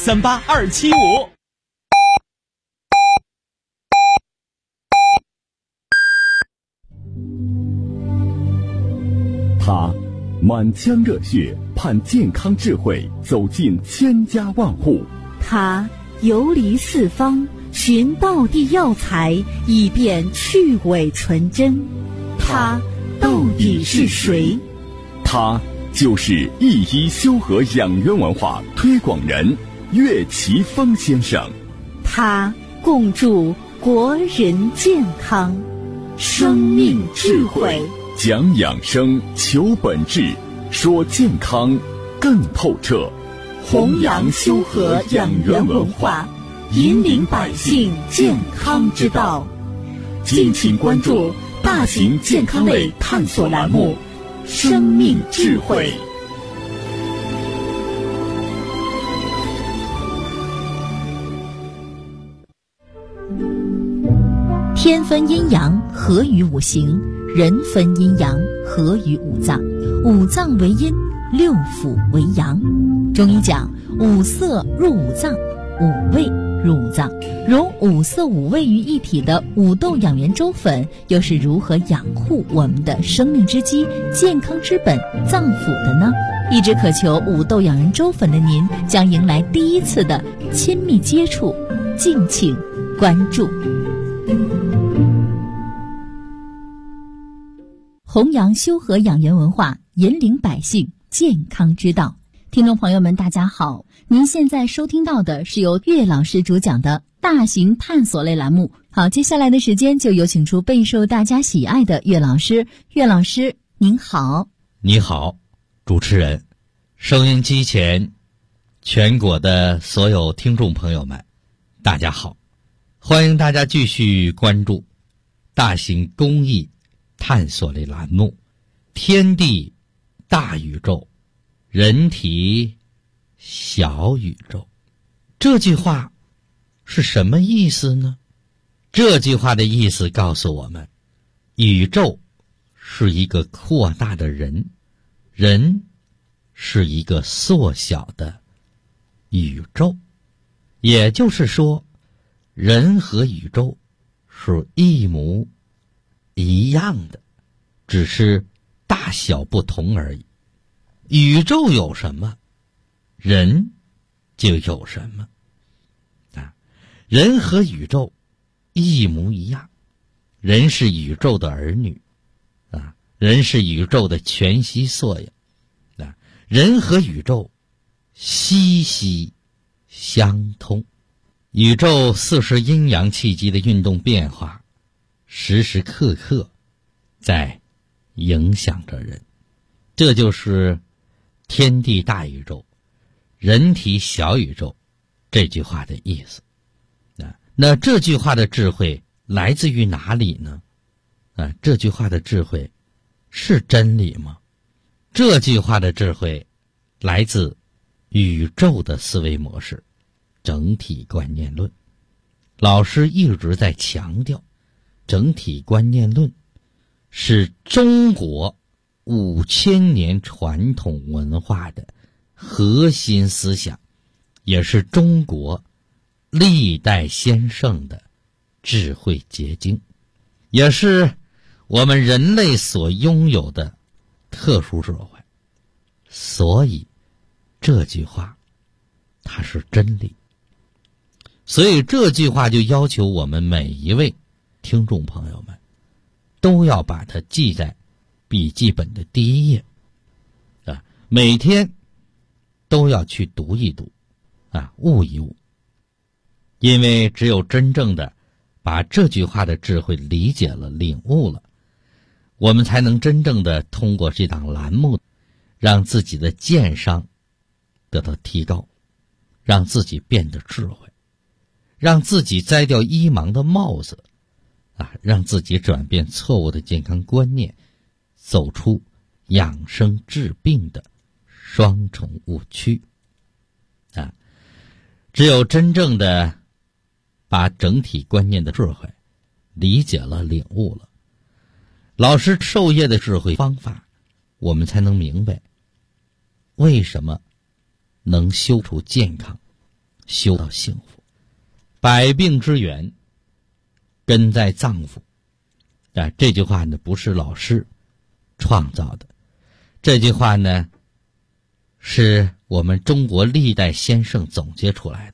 38275。 他满腔热血盼健康智慧走进千家万户， 他游离四方寻道地药材，以便去伪存真。他到底是谁？ 他就是一医修和养元文化推广人岳奇峰先生。 他共筑国人健康，生命智慧， 讲养生，求本质，说健康更透彻， 弘扬修和养元文化，引领百姓健康之道。敬请关注大型健康类探索栏目《生命智慧》。天分阴阳，合于五行；人分阴阳，合于五脏。五脏为阴，六腑为阳。中医讲五色入五脏，五味入五脏。融五色五味于一体的五豆养元粥粉，又是如何养护我们的生命之基、健康之本脏腑的呢？一直渴求五豆养元粥粉的您，将迎来第一次的亲密接触，敬请关注。弘扬修和养元文化，引领百姓健康之道。听众朋友们大家好，您现在收听到的是由岳老师主讲的大型探索类栏目。好，接下来的时间就有请出备受大家喜爱的岳老师。岳老师您好。 你好，主持人，收音机前全国的所有听众朋友们大家好，欢迎大家继续关注大型公益探索类栏目天地大宇宙，人体小宇宙。这句话是什么意思呢？这句话的意思告诉我们，宇宙是一个扩大的人，人是一个缩小的宇宙。也就是说，人和宇宙是一模一样的，只是大小不同而已。宇宙有什么，人就有什么啊！人和宇宙一模一样，人是宇宙的儿女啊，人是宇宙的全息缩影啊，人和宇宙息息相通。宇宙40阴阳气机的运动变化，时时刻刻在影响着人，这就是天地大宇宙，人体小宇宙这句话的意思。那这句话的智慧来自于哪里呢？这句话的智慧是真理吗？这句话的智慧来自宇宙的思维模式，整体观念论。老师一直在强调，整体观念论是中国5000年传统文化的核心思想，也是中国历代先圣的智慧结晶，也是我们人类所拥有的特殊智慧。所以这句话它是真理，所以这句话就要求我们每一位听众朋友们都要把它记在笔记本的第一页啊，每天都要去读一读啊，悟一悟。因为只有真正的把这句话的智慧理解了、领悟了，我们才能真正的通过这档栏目，让自己的见商得到提高，让自己变得智慧，让自己摘掉医盲的帽子啊，让自己转变错误的健康观念，走出养生治病的双重误区啊！只有真正的把整体观念的智慧理解了、领悟了，老师授业的智慧方法，我们才能明白为什么能修出健康修到幸福。百病之源根在脏腑。这句话呢不是老师创造的，这句话呢是我们中国历代先圣总结出来的。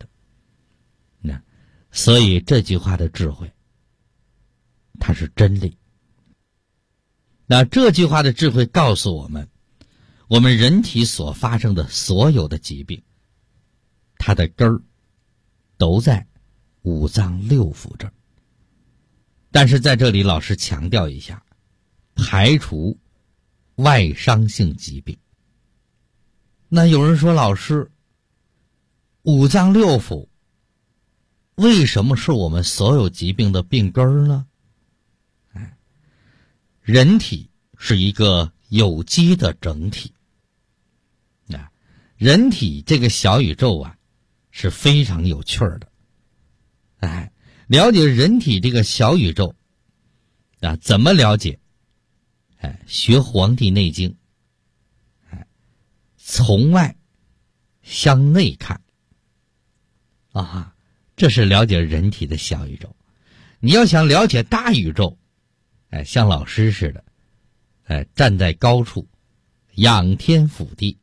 所以这句话的智慧，它是真理。那这句话的智慧告诉我们，我们人体所发生的所有的疾病，它的根儿都在五脏六腑这儿。但是在这里老师强调一下，排除外伤性疾病。那有人说，老师，五脏六腑为什么是我们所有疾病的病根呢？人体是一个有机的整体。人体这个小宇宙啊是非常有趣的。了解人体这个小宇宙怎么了解？学《黄帝内经》，从外向内看这是了解人体的小宇宙。你要想了解大宇宙，像老师似的，站在高处，仰天俯地，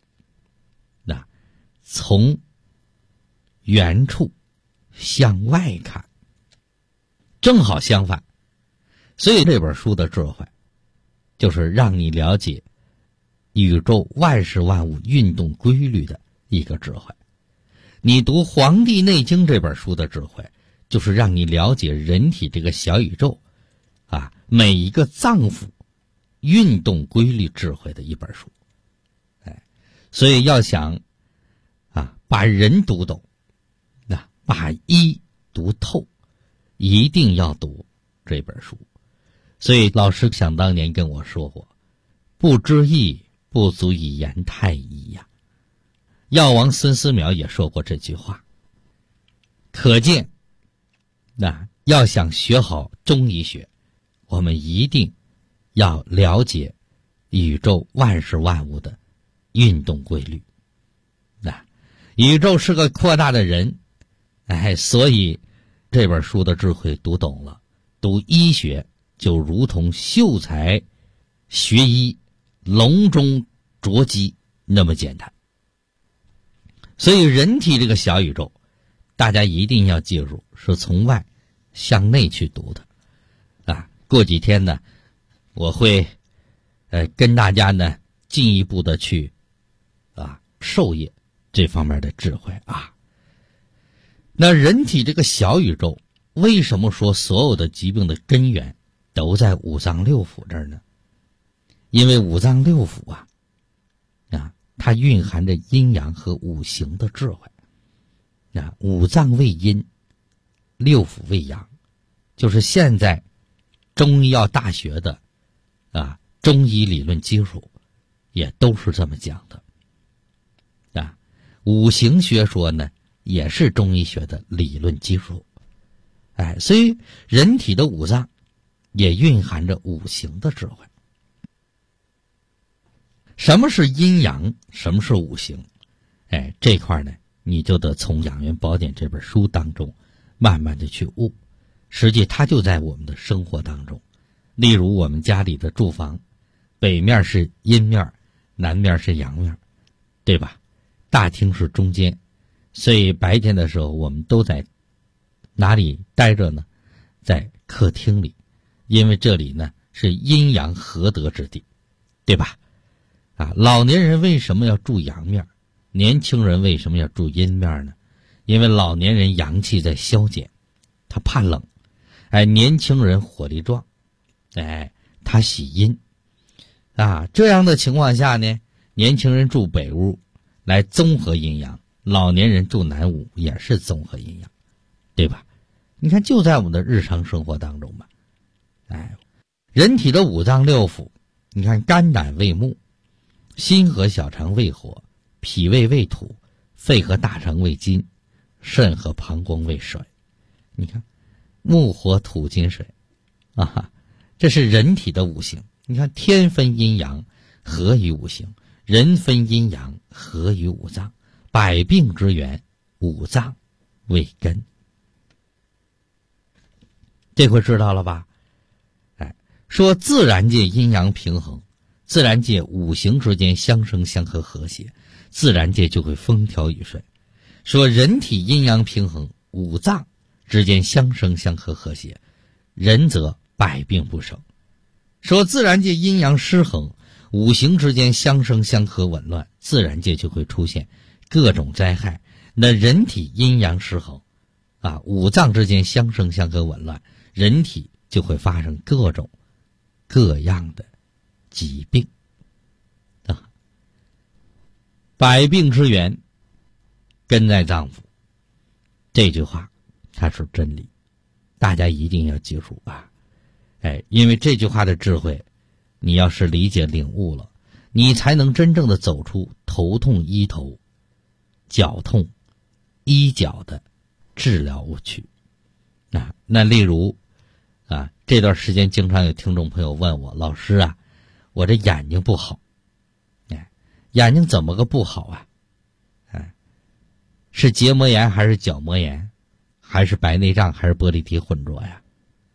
从远处向外看，正好相反。所以这本书的智慧，就是让你了解宇宙万事万物运动规律的一个智慧。你读《黄帝内经》这本书的智慧，就是让你了解人体这个小宇宙每一个脏腑运动规律智慧的一本书。所以要想把人读懂，把医读透，一定要读这本书。所以老师想当年跟我说过，不知义不足以言太医呀。药王孙思邈也说过这句话。可见要想学好中医学，我们一定要了解宇宙万事万物的运动规律。宇宙是个扩大的人，所以这本书的智慧读懂了，读医学就如同秀才学医，笼中捉鸡那么简单。所以人体这个小宇宙，大家一定要记住，是从外向内去读的。过几天呢，我会跟大家呢进一步的去授业这方面的智慧那人体这个小宇宙，为什么说所有的疾病的根源都在五脏六腑这儿呢？因为五脏六腑它蕴含着阴阳和五行的智慧。五脏为阴，六腑为阳，就是现在中医药大学的中医理论基础也都是这么讲的。五行学说呢也是中医学的理论基础。所以人体的五脏也蕴含着五行的智慧。什么是阴阳，什么是五行？这块呢你就得从《养元宝典》这本书当中慢慢的去悟。实际它就在我们的生活当中。例如我们家里的住房，北面是阴面，南面是阳面，对吧？大厅是中间，所以白天的时候我们都在哪里待着呢？在客厅里，因为这里呢是阴阳合德之地，对吧？老年人为什么要住阳面？年轻人为什么要住阴面呢？因为老年人阳气在消减，他怕冷。年轻人火力壮，他喜阴。这样的情况下呢，年轻人住北屋来综合阴阳，老年人住南屋也是综合阴阳，对吧？你看就在我们的日常生活当中吧。人体的五脏六腑，你看肝胆为木，心和小肠为火，脾胃为土，肺和大肠为金，肾和膀胱为水。你看木火土金水这是人体的五行。你看天分阴阳，合于五行；人分阴阳，合于五脏。百病之源，五脏为根。这回知道了吧？说自然界阴阳平衡，自然界五行之间相生相克和谐，自然界就会风调雨顺。说人体阴阳平衡，五脏之间相生相克和谐，人则百病不生。说自然界阴阳失衡，五行之间相生相克紊乱，自然界就会出现各种灾害。那人体阴阳失衡五脏之间相生相克紊乱，人体就会发生各种各样的疾病百病之源根在脏腑，这句话它是真理，大家一定要记住因为这句话的智慧，你要是理解领悟了，你才能真正的走出头痛医头，脚痛医脚的治疗误区。那例如这段时间经常有听众朋友问我，老师我这眼睛不好，眼睛怎么个不好是结膜炎还是角膜炎，还是白内障还是玻璃体混浊呀？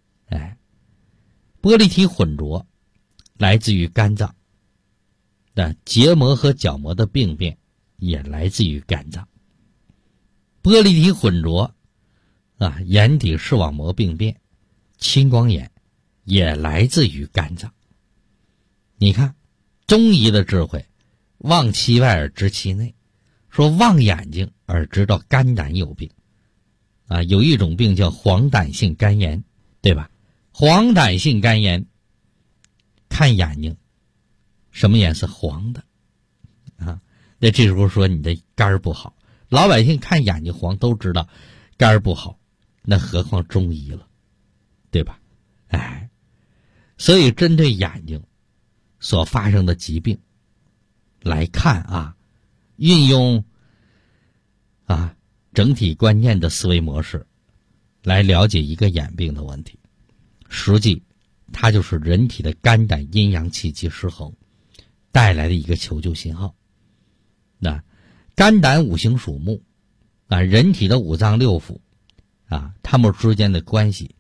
玻璃体混浊来自于肝脏，结膜和角膜的病变也来自于肝脏。玻璃体混浊眼底视网膜病变、青光眼也来自于肝脏。你看中医的智慧，望其外而知其内，说望眼睛而知道肝胆有病有一种病叫黄疸性肝炎，对吧？黄疸性肝炎看眼睛什么颜色？黄的那这时候说你的肝不好，老百姓看眼睛黄都知道肝不好，那何况中医了，对吧？所以针对眼睛所发生的疾病来看运用整体观念的思维模式来了解一个眼病的问题，实际它就是人体的肝胆阴阳气机失衡带来的一个求救信号。肝胆五行属木人体的五脏六腑它们之间的关系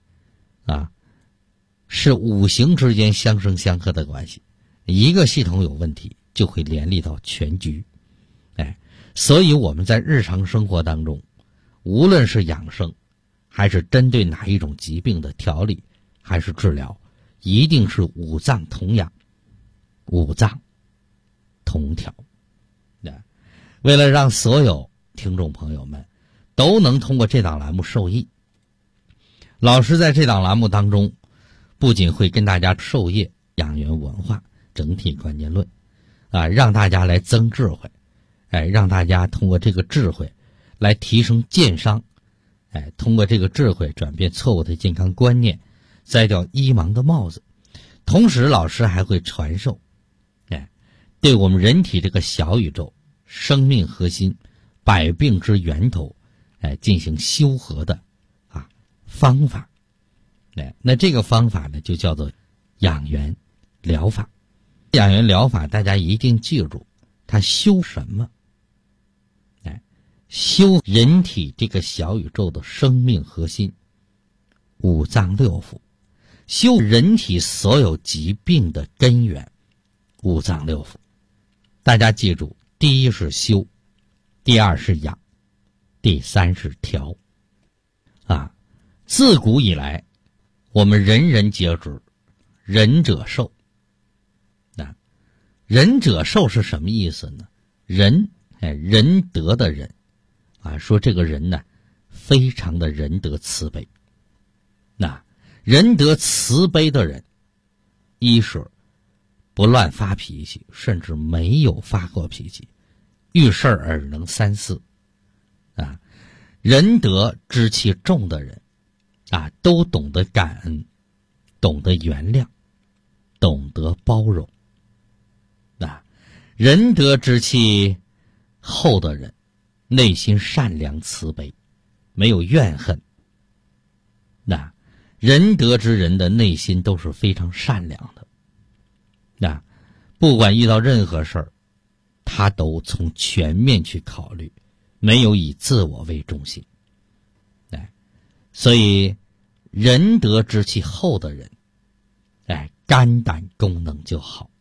是五行之间相生相克的关系，一个系统有问题就会连累到全局。所以我们在日常生活当中，无论是养生还是针对哪一种疾病的调理还是治疗，一定是五脏同养，五脏同调。为了让所有听众朋友们都能通过这档栏目受益，老师在这档栏目当中不仅会跟大家授业养元文化整体观念论让大家来增智慧，让大家通过这个智慧来提升健商，通过这个智慧转变错误的健康观念，摘掉医盲的帽子。同时老师还会传授对我们人体这个小宇宙生命核心百病之源头进行修和的方法。那这个方法呢就叫做养元疗法。养元疗法大家一定记住，它修什么？修人体这个小宇宙的生命核心五脏六腑，修人体所有疾病的根源五脏六腑。大家记住，第一是修，第二是养，第三是调自古以来我们人人皆知仁者寿仁者寿是什么意思呢？仁仁德的仁说这个人呢非常的仁德慈悲。仁德慈悲的人，一是不乱发脾气，甚至没有发过脾气，遇事而能三思仁德之气重的人都懂得感恩，懂得原谅，懂得包容仁德之气厚的人，内心善良慈悲，没有怨恨仁德之人的内心都是非常善良的不管遇到任何事儿，他都从全面去考虑，没有以自我为中心所以仁德之气厚的人，肝胆功能就好。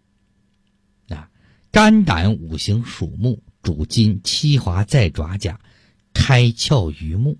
肝胆五行属木，主金，七华在爪甲，开窍于目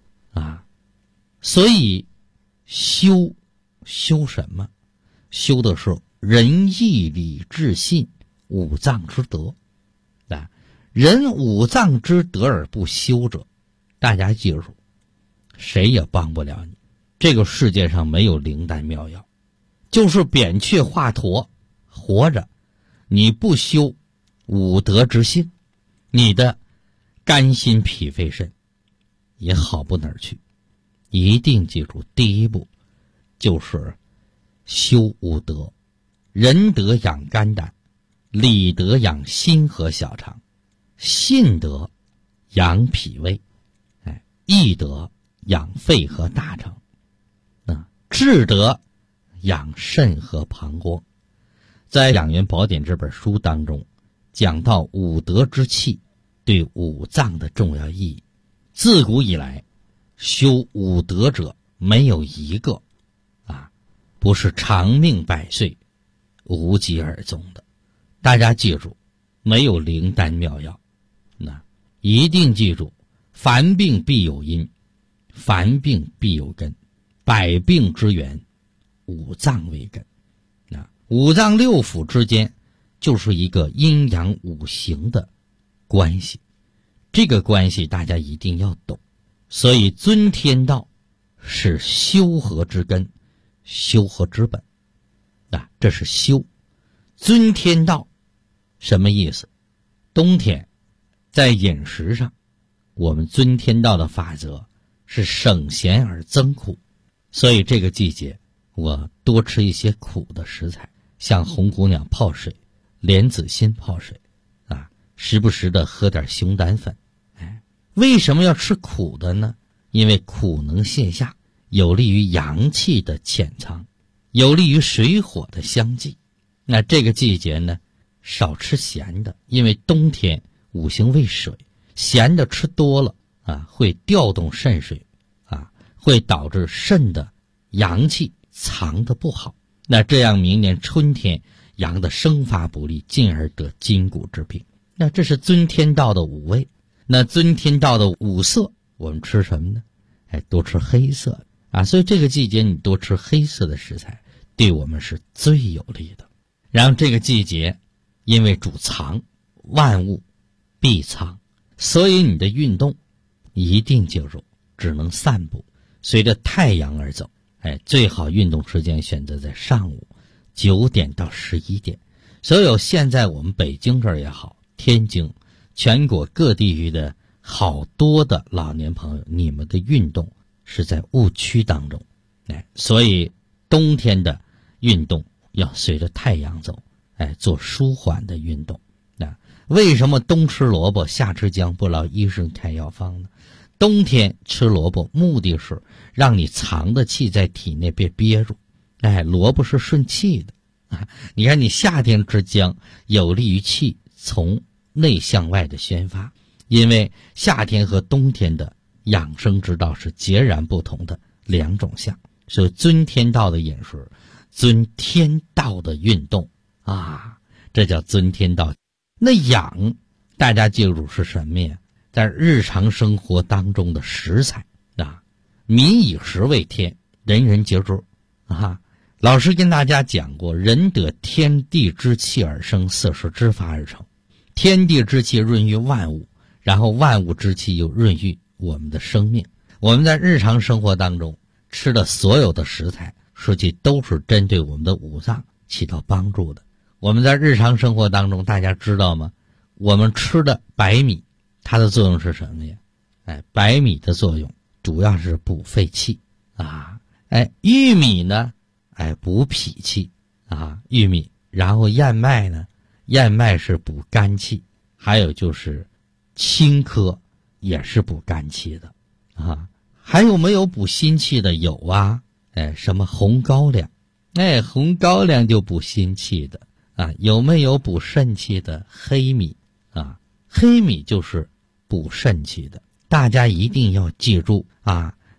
所以修什么？修的是仁义礼智信五脏之德。人五脏之德而不修者，大家记住，谁也帮不了你。这个世界上没有灵丹妙药，就是扁鹊华佗活着，你不修五德之性，你的肝心脾肺肾也好不哪儿去。一定记住，第一步就是修五德，仁德养肝胆，礼德养心和小肠，信德养脾胃，义德养肺和大肠，智德养肾和膀胱。在《养元宝典》这本书当中，讲到五德之气对五脏的重要意义。自古以来，修五德者没有一个不是长命百岁、无疾而终的。大家记住，没有灵丹妙药，一定记住，凡病必有因，凡病必有根，百病之源，五脏为根。五脏六腑之间就是一个阴阳五行的关系，这个关系大家一定要懂。所以尊天道是修和之根，修和之本。这是修。尊天道什么意思？冬天在饮食上，我们尊天道的法则是省咸而增苦，所以这个季节我多吃一些苦的食材，像红姑娘泡水、莲子心泡水时不时的喝点熊胆粉。为什么要吃苦的呢？因为苦能泻下，有利于阳气的潜藏，有利于水火的相济。那这个季节呢，少吃咸的，因为冬天五行为水，咸的吃多了会调动肾水会导致肾的阳气藏得不好。那这样明年春天阳的生发不利，进而得筋骨之病。那这是尊天道的五味。那尊天道的五色，我们吃什么呢？多吃黑色所以这个季节你多吃黑色的食材，对我们是最有利的。然后这个季节因为主藏，万物必藏，所以你的运动一定记住，只能散步，随着太阳而走。最好运动时间选择在上午9点到11点。所有现在我们北京这儿也好，天津全国各地域的好多的老年朋友，你们的运动是在误区当中。所以冬天的运动要随着太阳走，做舒缓的运动。为什么冬吃萝卜夏吃姜，不劳医生开药方呢？冬天吃萝卜目的是让你藏的气在体内别憋住。萝卜是顺气的你看你夏天吃姜，有利于气从内向外的宣发。因为夏天和冬天的养生之道是截然不同的两种相，所以尊天道的饮食，尊天道的运动这叫尊天道。那养大家记住是什么呀？在日常生活当中的食材民以食为天，人人记住老师跟大家讲过，人得天地之气而生，色是之法而成。天地之气润育万物，然后万物之气又润育我们的生命。我们在日常生活当中吃的所有的食材，实际都是针对我们的五脏起到帮助的。我们在日常生活当中，大家知道吗？我们吃的白米，它的作用是什么呀？白米的作用主要是补肺气玉米呢，补脾气玉米。然后燕麦呢，燕麦是补肝气，还有就是青稞也是补肝气的还有没有补心气的？有什么红高粱？红高粱就补心气的有没有补肾气的？黑米黑米就是补肾气的。大家一定要记住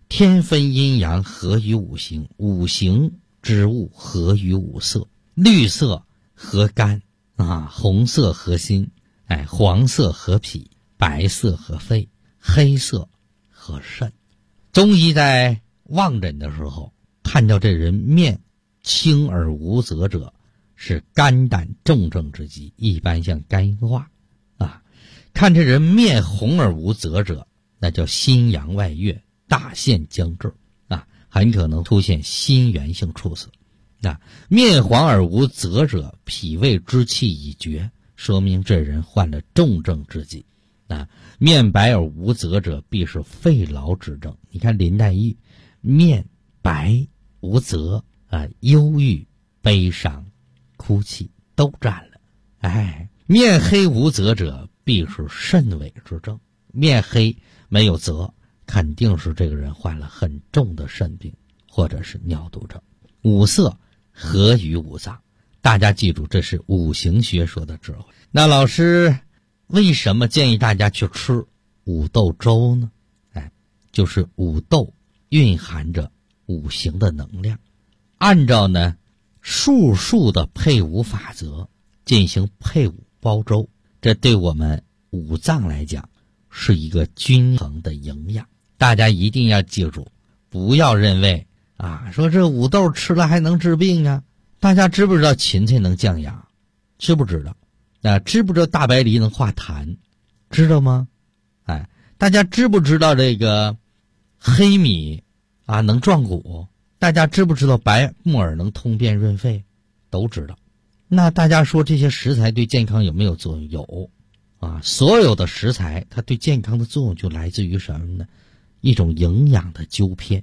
天分阴阳，合于五行，五行之物合于五色，绿色合肝红色合心，黄色合脾，白色合肺，黑色合肾。中医在望诊的时候，看到这人面青而无泽者，是肝胆重症之疾，一般像肝硬化看这人面红而无泽者，那叫心阳外越，大限将至很可能出现心源性猝死面黄而无泽者，脾胃之气已绝，说明这人患了重症之疾面白而无泽者，必是肺痨之症。你看林黛玉面白无泽忧郁悲伤哭泣都占了面黑无泽者，必是肾痿之症。面黑没有泽，肯定是这个人患了很重的肾病或者是尿毒症。五色合于五脏，大家记住，这是五行学说的智慧。那老师为什么建议大家去吃五豆粥呢？就是五豆蕴含着五行的能量，按照呢术数的配伍法则进行配伍煲粥，这对我们五脏来讲是一个均衡的营养。大家一定要记住，不要认为说这五豆吃了还能治病啊。大家知不知道芹菜能降压？知不知道？知不知道大白梨能化痰？知道吗？大家知不知道这个黑米能壮骨？大家知不知道白木耳能通便润肺？都知道。那大家说这些食材对健康有没有作用？有所有的食材它对健康的作用就来自于什么呢？一种营养的纠偏，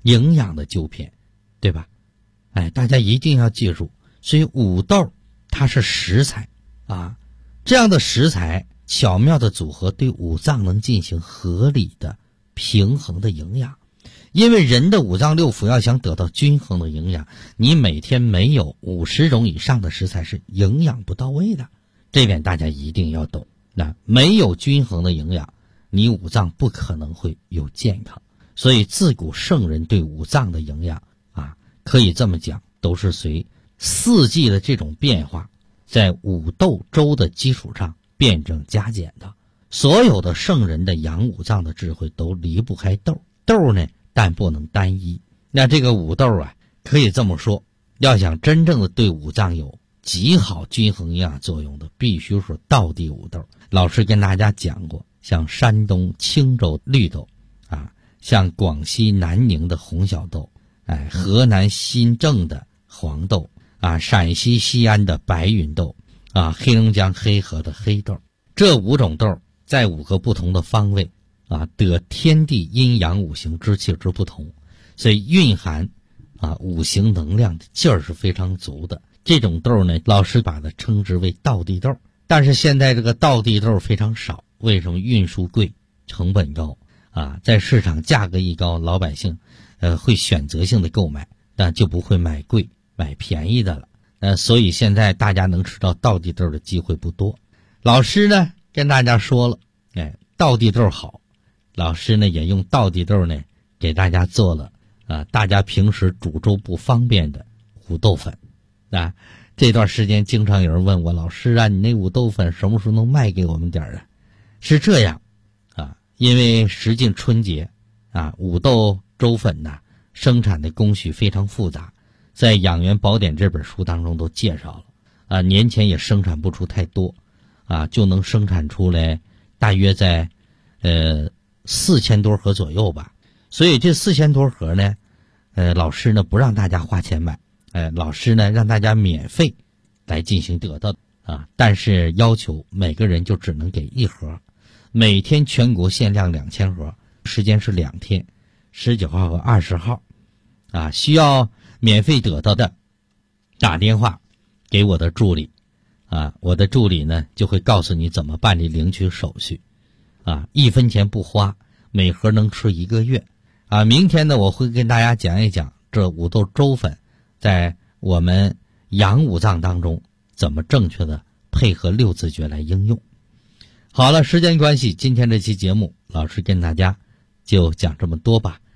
对吧？大家一定要记住，所以五豆它是食材这样的食材巧妙的组合，对五脏能进行合理的平衡的营养。因为人的五脏六腑要想得到均衡的营养，你每天没有50种以上的食材是营养不到位的，这点大家一定要懂。没有均衡的营养，你五脏不可能会有健康。所以自古圣人对五脏的营养可以这么讲，都是随四季的这种变化，在五豆粥的基础上辩证加减的。所有的圣人的养五脏的智慧都离不开豆呢，但不能单一。那这个五豆可以这么说，要想真正的对五脏有极好均衡营养作用的，必须是道地五豆。老师跟大家讲过，像山东青州绿豆像广西南宁的红小豆，河南新郑的黄豆陕西西安的白芸豆黑龙江黑河的黑豆。这5种豆在5个不同的方位得天地阴阳五行之气之不同，所以蕴含五行能量的劲儿是非常足的。这种豆呢，老师把它称之为道地豆。但是现在这个道地豆非常少，为什么？运输贵，成本高在市场价格一高，老百姓会选择性的购买，但就不会买贵买便宜的了。所以现在大家能吃到道地豆的机会不多。老师呢跟大家说了，道地豆好，老师呢也用道地豆呢给大家做了大家平时煮粥不方便的五豆粉这段时间经常有人问我，老师你那五豆粉什么时候能卖给我们点是这样因为时近春节五豆粥粉生产的工序非常复杂，在《养元宝典》这本书当中都介绍了年前也生产不出太多就能生产出来大约在4000多盒左右吧。所以这4000多盒呢老师呢不让大家花钱买，老师呢让大家免费来进行得到但是要求每个人就只能给1盒，每天全国限量2000盒，时间是2天，19号和20号需要免费得到的打电话给我的助理我的助理呢就会告诉你怎么办理领取手续1分钱不花，每盒能吃1个月明天呢我会跟大家讲一讲这五豆粥粉在我们养五脏当中怎么正确的配合6字诀来应用。好了，时间关系，今天这期节目老师跟大家就讲这么多吧。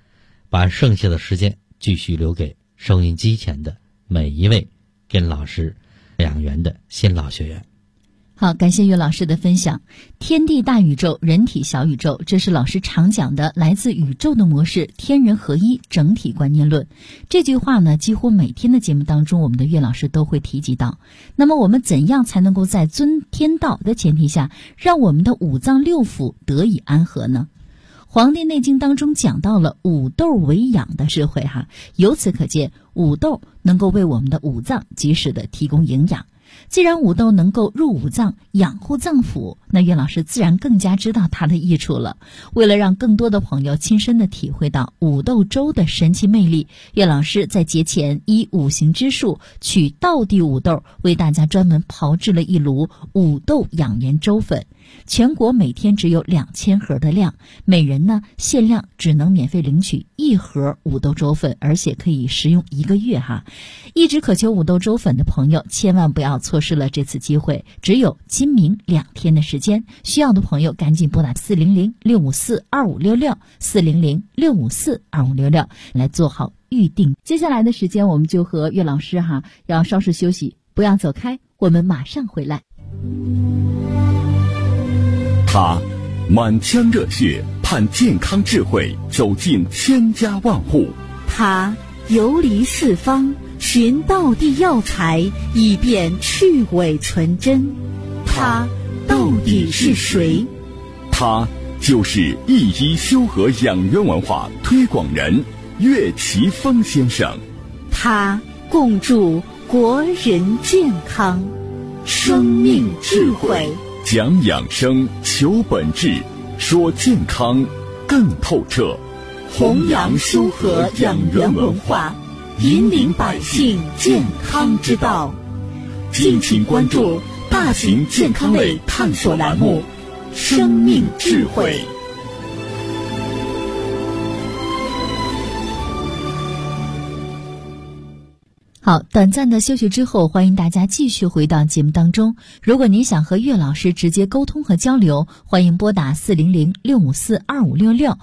把剩下的时间继续留给收音机前的每一位跟老师两元的新老学员。 好，感谢岳老师的分享。天地大宇宙，人体小宇宙，这是老师常讲的来自宇宙的模式，天人合一整体观念论。这句话呢，几乎每天的节目当中，我们的岳老师都会提及到。那么我们怎样才能够在尊天道的前提下，让我们的五脏六腑得以安和呢？黄帝内经当中讲到了五豆为养的智慧由此可见，五豆能够为我们的五脏及时的提供营养。既然五豆能够入五脏养护脏腑，那岳老师自然更加知道它的益处了。为了让更多的朋友亲身的体会到五豆粥的神奇魅力，岳老师在节前依五行之数取道地五豆，为大家专门炮制了一炉五豆养颜粥粉。全国每天只有2000盒的量，每人呢限量只能免费领取1盒五豆粥粉，而且可以食用1个月一直渴求五豆粥粉的朋友，千万不要错失了这次机会，只有今明2天的时间，需要的朋友赶紧拨打400-654-2566 400-654-2566来做好预定。接下来的时间，我们就和岳老师要稍事休息，不要走开，我们马上回来。 他满腔热血盼健康智慧走进千家万户， 他游离四方寻道地药材，以便去伪存真。他到底是谁？ 他就是一医修和养元文化推广人岳奇峰先生。 他共筑国人健康，生命智慧， 讲养生，求本质，说健康更透彻， 弘扬修和养元文化，引领百姓健康之道。敬请关注大型健康类探索栏目《生命智慧》。 好，短暂的休息之后，欢迎大家继续回到节目当中。如果您想和岳老师直接沟通和交流，欢迎拨打400-654-2566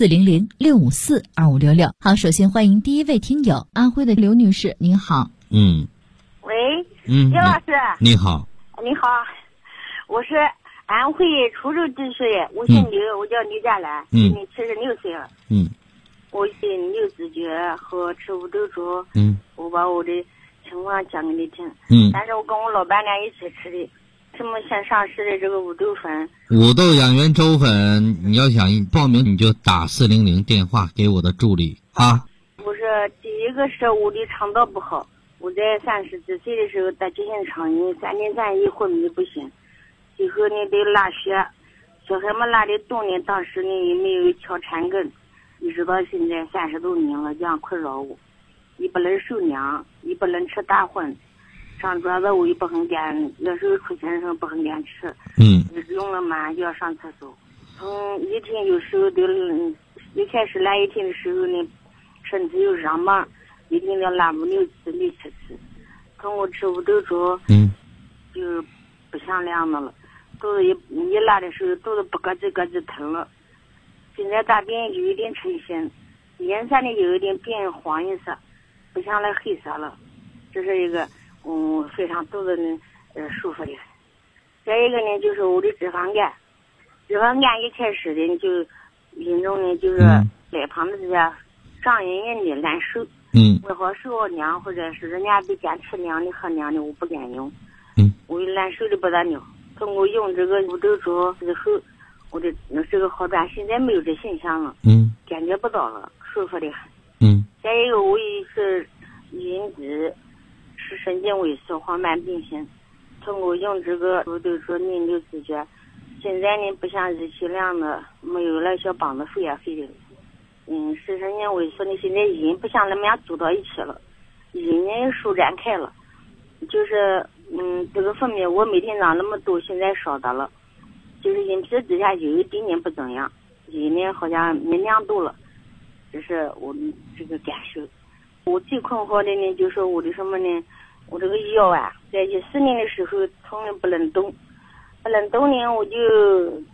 400-654-2566。好，首先欢迎第一位听友安徽的刘女士，您好。 喂，岳老师， 你好。 你好，我是安徽滁州地区的，我姓刘，我叫刘佳兰，今年76岁了。我信六字诀和吃五豆粥，我把我的情况讲给你听。但是我跟我老伴俩一起吃的，这么先上市的这个五豆粉。 五豆养元粥粉，你要想报名你就打400电话给我的助理啊。 我是第一个是我的肠道不好，我在30几岁的时候得急性肠炎，3年3夜昏迷不醒，最后呢得拉血，小孩们拉的动呢，当时呢也没有敲缠根。一直到现在30多年了，这样困扰我，也不能受凉，也不能吃大荤，上桌子我也不很敢，有时候出现的时候不很敢吃。用了马上就要上厕所，从一天有时候都一开始来一天的时候呢，身体又热嘛，一天要拉5、6次、6、7次。从我吃五豆粥，就不像样的了，肚子一拉的时候，肚子不咯吱咯吱疼了。现在大便有一点成型，颜色呢有一点变黄颜色，不像那黑色了。这是一个非常肚子呢舒服的。再一个呢就是我的脂肪肝，脂肪肝一开始的就严重呢就是脸庞的这些上瘾的难受。我好受凉，或者是人家都敢吃凉的喝凉的，我不敢用。我难受的不得了。通过用这个五豆粥之后，我的这个好转，现在没有这现象了，感觉不到了，舒服的很。再一个我也是引子是神经萎缩黄斑病性，通过用这个五豆粥念六字诀，现在呢不像日期量的没有了小膀子肺啊肺的，是神经萎缩的，现在人不像那么样组到一起了，人呢舒展开了，就是这个分泌我每天长那么多，现在少的了。就是饮食之下有一点点不怎样，人呢好像没亮度了，这是我这个感受。我最困惑的呢就是我的什么呢，我这个腰在14年的时候从来不能动，呢我就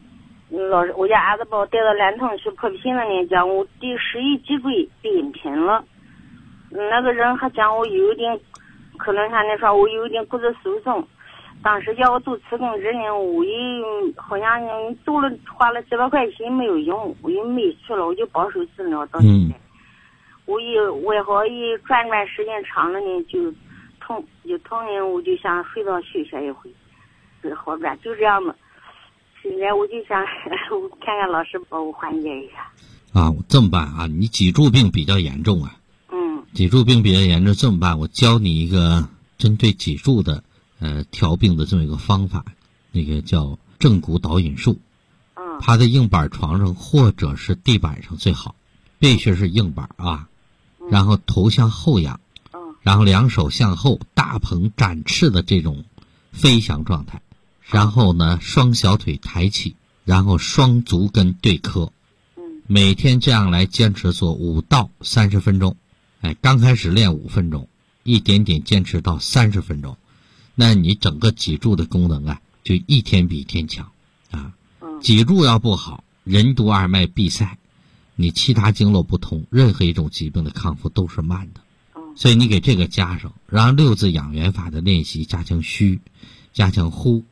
老师，我家儿子把我带到兰通去破皮那年，讲我第11脊椎被引贫了。那个人还讲我有一点，可能他那说我有一点骨质疏松。当时叫我做磁共振呢，我也好像做了花了几百块钱没有用，我又没去了，我就保守治疗到现在。我也好一转时间长了呢，就痛呢，我就想回到休息一回，好转就这样嘛。现在我就想看看老师帮我缓解一下。 啊，这么办啊？你脊柱病比较严重啊。脊柱病比较严重，这么办？我教你一个针对脊柱的调病的这么一个方法，那个叫正骨导引术。趴在硬板床上或者是地板上最好，必须是硬板啊。然后头向后仰，然后两手向后，大鹏展翅的这种飞翔状态。然后呢，双小腿抬起，然后双足跟对磕。每天这样来坚持做5到30分钟。刚开始练5分钟，一点点坚持到30分钟，那你整个脊柱的功能啊，就一天比一天强啊。脊柱要不好，任督二脉闭塞，你其他经络不通，任何一种疾病的康复都是慢的。所以你给这个加上，让6字养元法的练习加强虚，加强呼，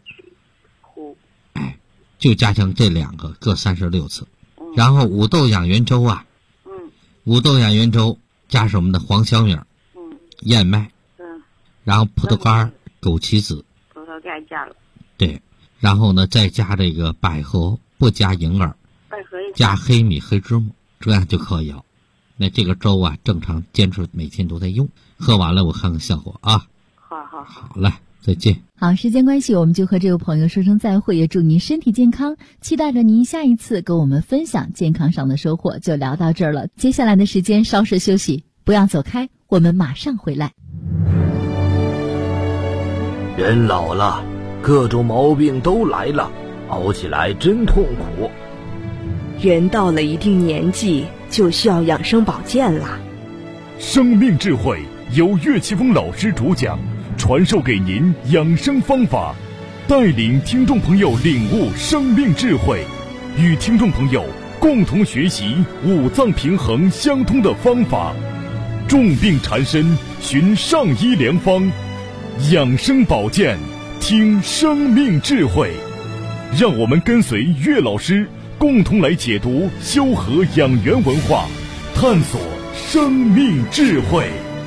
就加强这2个，各36次。然后五豆养元粥啊，五豆养元粥加什么呢？黄小米、燕麦，然后葡萄干、枸杞子， 葡萄干加了。 对，然后呢再加这个百合，不加银耳，加黑米、黑芝麻，这样就可以了。那这个粥啊，正常坚持每天都在用，喝完了我看看效果啊。好嘞，再见。 好，时间关系，我们就和这位朋友说声再会，也祝您身体健康，期待着您下一次跟我们分享健康上的收获。就聊到这儿了，接下来的时间稍事休息，不要走开，我们马上回来。 人老了，各种毛病都来了，熬起来真痛苦。 人到了一定年纪，就需要养生保健了。 生命智慧由岳奇峰老师主讲，传授给您养生方法，带领听众朋友领悟生命智慧，与听众朋友共同学习五脏平衡相通的方法。重病缠身，寻上医良方，养生保健，听生命智慧。让我们跟随岳老师，共同来解读修和养元文化，探索生命智慧。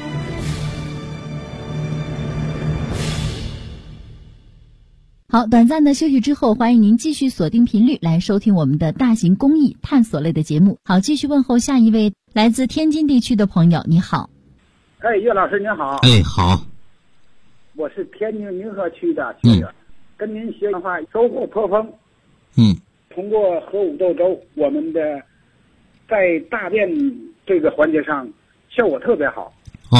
好，短暂的休息之后，欢迎您继续锁定频率来收听我们的大型公益探索类的节目。好，继续问候下一位来自天津地区的朋友，你好。 岳老师您好。 好。 我是天津宁河区的学员，跟您学的话收获颇丰。通过喝五豆粥，我们的在大便这个环节上效果特别好。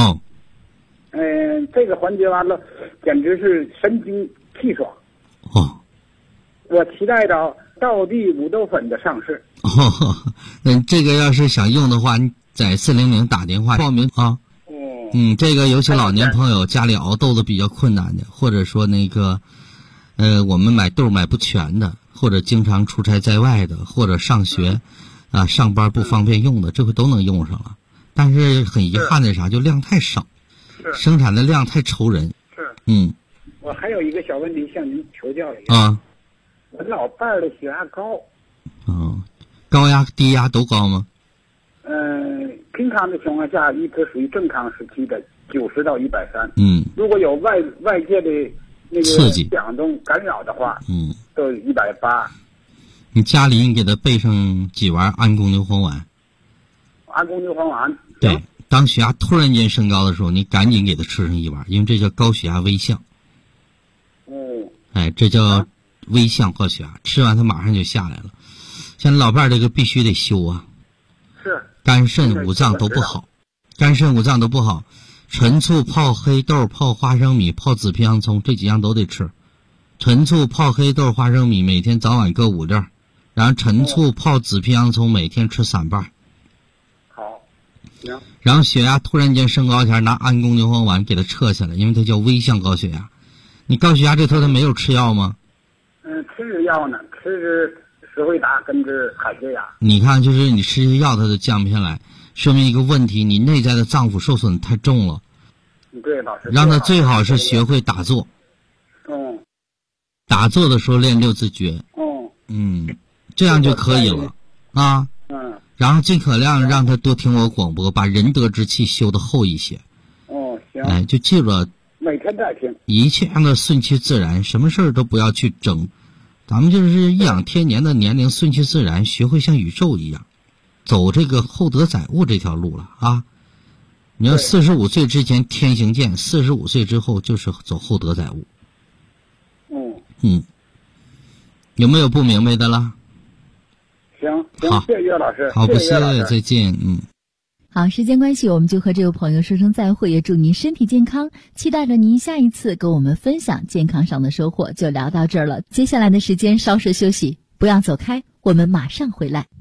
这个环节完了，简直是神清气爽。我期待着道地五豆粉的上市。 这个要是想用的话，你在400打电话报名啊。这个尤其老年朋友家里熬豆子比较困难的，或者说那个我们买豆买不全的，或者经常出差在外的，或者上学上班不方便用的，这回都能用上了。但是很遗憾的啥，就量太少，生产的量太愁人。 我还有一个小问题向您求教一下。 我老伴儿的血压高。 高压低压都高吗？ 平常的情况下一直属于正常时期的90到130。如果有外界的那个刺激响动干扰的话，都180。 你家里你给他备上几丸安宫牛黄丸。 安宫牛黄丸。 对，当血压突然间升高的时候，你赶紧给他吃上1丸，因为这叫高血压危象。这叫危象高血压，吃完它马上就下来了。像老伴儿这个必须得修啊。肝肾五脏都不好，陈醋泡黑豆泡花生米泡紫皮洋葱这几样都得吃。陈醋泡黑豆花生米每天早晚各5粒，然后陈醋泡紫皮洋葱每天吃3瓣。 好，行。 然后血压突然间升高前，拿安宫牛黄丸给它撤下来，因为它叫危象高血压。你高血压这头他没有吃药吗？ 吃着药呢，吃着石灰打跟着海水呀。 你看，就是你吃些药它都降不下来，说明一个问题，你内在的脏腑受损太重了。 对，老师。 让他最好是学会打坐。打坐的时候练六字诀。这样就可以了啊。然后尽可量让他多听我广播，把仁德之气修得厚一些。 行。 就记住了， 每天在听。 一切让它顺其自然，什么事儿都不要去争。咱们就是颐养天年的年龄，顺其自然，学会像宇宙一样，走这个厚德载物这条路了啊！你要45岁之前天行健，45岁之后就是走厚德载物。有没有不明白的了？ 行， 好， 谢谢岳老师。 好，不谢谢， 再见。 好，时间关系，我们就和这位朋友说声再会，也祝您身体健康，期待着您下一次跟我们分享健康上的收获。就聊到这儿了，接下来的时间稍事休息，不要走开，我们马上回来。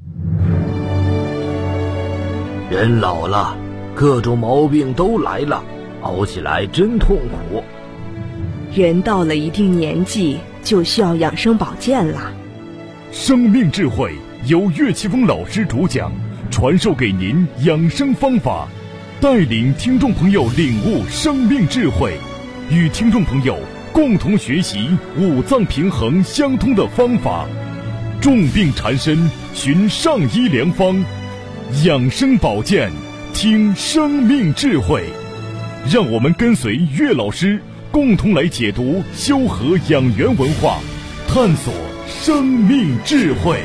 人老了，各种毛病都来了，熬起来真痛苦。 人到了一定年纪，就需要养生保健了。 生命智慧由岳奇峰老师主讲，传授给您养生方法，带领听众朋友领悟生命智慧，与听众朋友共同学习五脏平衡相通的方法。重病缠身，寻上医良方，养生保健，听生命智慧。让我们跟随岳老师，共同来解读修和养元文化，探索生命智慧。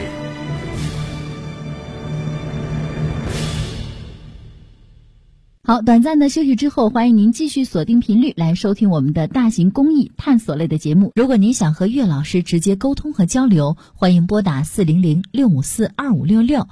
好，短暂的休息之后，欢迎您继续锁定频率来收听我们的大型公益探索类的节目。如果您想和岳老师直接沟通和交流，欢迎拨打400-654-2566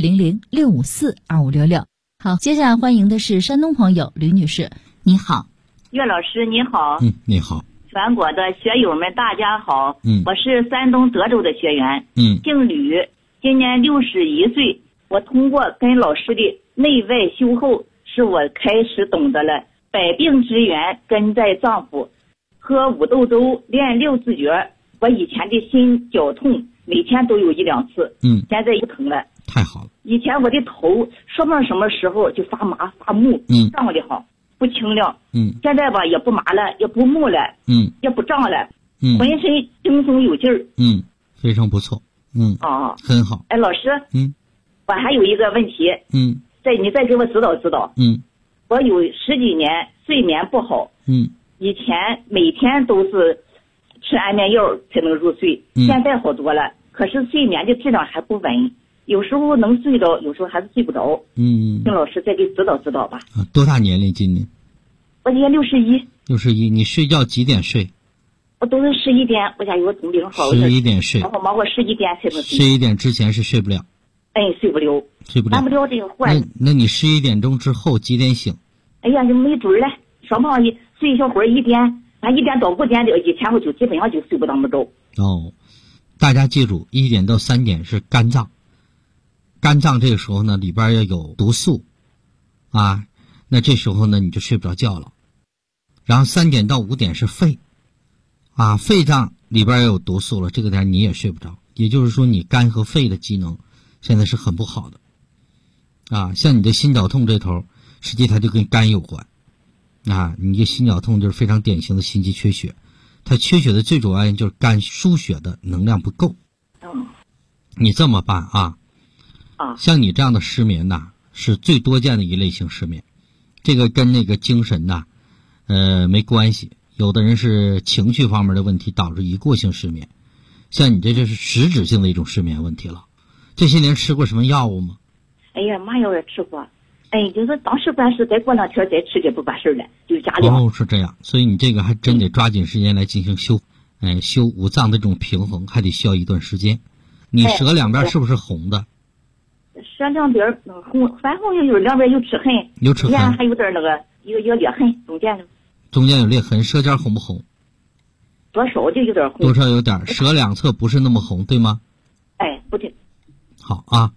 400-654-2566。好，接下来欢迎的是山东朋友吕女士，你好。 岳老师你好。 你好。 全国的学友们大家好。我是山东德州的学员。姓吕，今年61岁。我通过跟老师的内外修后，使我开始懂得了百病之源根在脏腑，喝五豆粥练六字诀，我以前的心绞痛每天都有1-2次，现在不疼了。 太好了。 以前我的头说不上什么时候就发麻发木，胀的好，不清亮。现在吧也不麻了，也不木了，也不胀了，浑身轻松有劲儿。 非常不错。很好。 哎，老师，我还有一个问题。你再给我指导指导。我有10几年睡眠不好。以前每天都是吃安眠药才能入睡，现在好多了，可是睡眠的质量还不稳，有时候能睡着，有时候还是睡不着。请老师再给指导指导吧。 多大年龄今年？ 我今年61。 61，你睡觉几点睡？ 我都是11点，我家有个总领好。 11点睡。 然后忙活11点才能睡。 11点之前是睡不了。 睡不了。干不了这个活。 那你11点钟之后几点醒？ 哎呀，就没准了，双胖睡一小会儿1点，1点到5点以前我就基本上就睡不当不着。 大家记住，1点到3点是肝脏，肝脏这个时候呢里边要有毒素啊，那这时候呢你就睡不着觉了。然后3点到5点是肺啊，肺脏里边有毒素了，这个点你也睡不着。也就是说你肝和肺的机能现在是很不好的啊，像你的心绞痛这头，实际它就跟肝有关啊。你这心绞痛就是非常典型的心肌缺血，它缺血的最主要原因就是肝输血的能量不够。你这么办啊？像你这样的失眠呐，是最多见的一类型失眠，这个跟那个精神呐，没关系。有的人是情绪方面的问题导致一过性失眠，像你这就是实质性的一种失眠问题了。这些年吃过什么药物吗？ 哎呀，麻药也吃过。就是当时办事，再过2天再吃就不办事了，就加量。 是这样，所以你这个还真得抓紧时间来进行修，修五脏的这种平衡，还得需要一段时间。你舌两边是不是红的？ 舌两边红，反红有两边有齿痕， 有齿痕， 还有点那个一个裂痕， 中间有裂痕，舌尖红不红？ 多少就有点红， 多少有点，舌两侧不是那么红，对吗？ 不对。 好啊，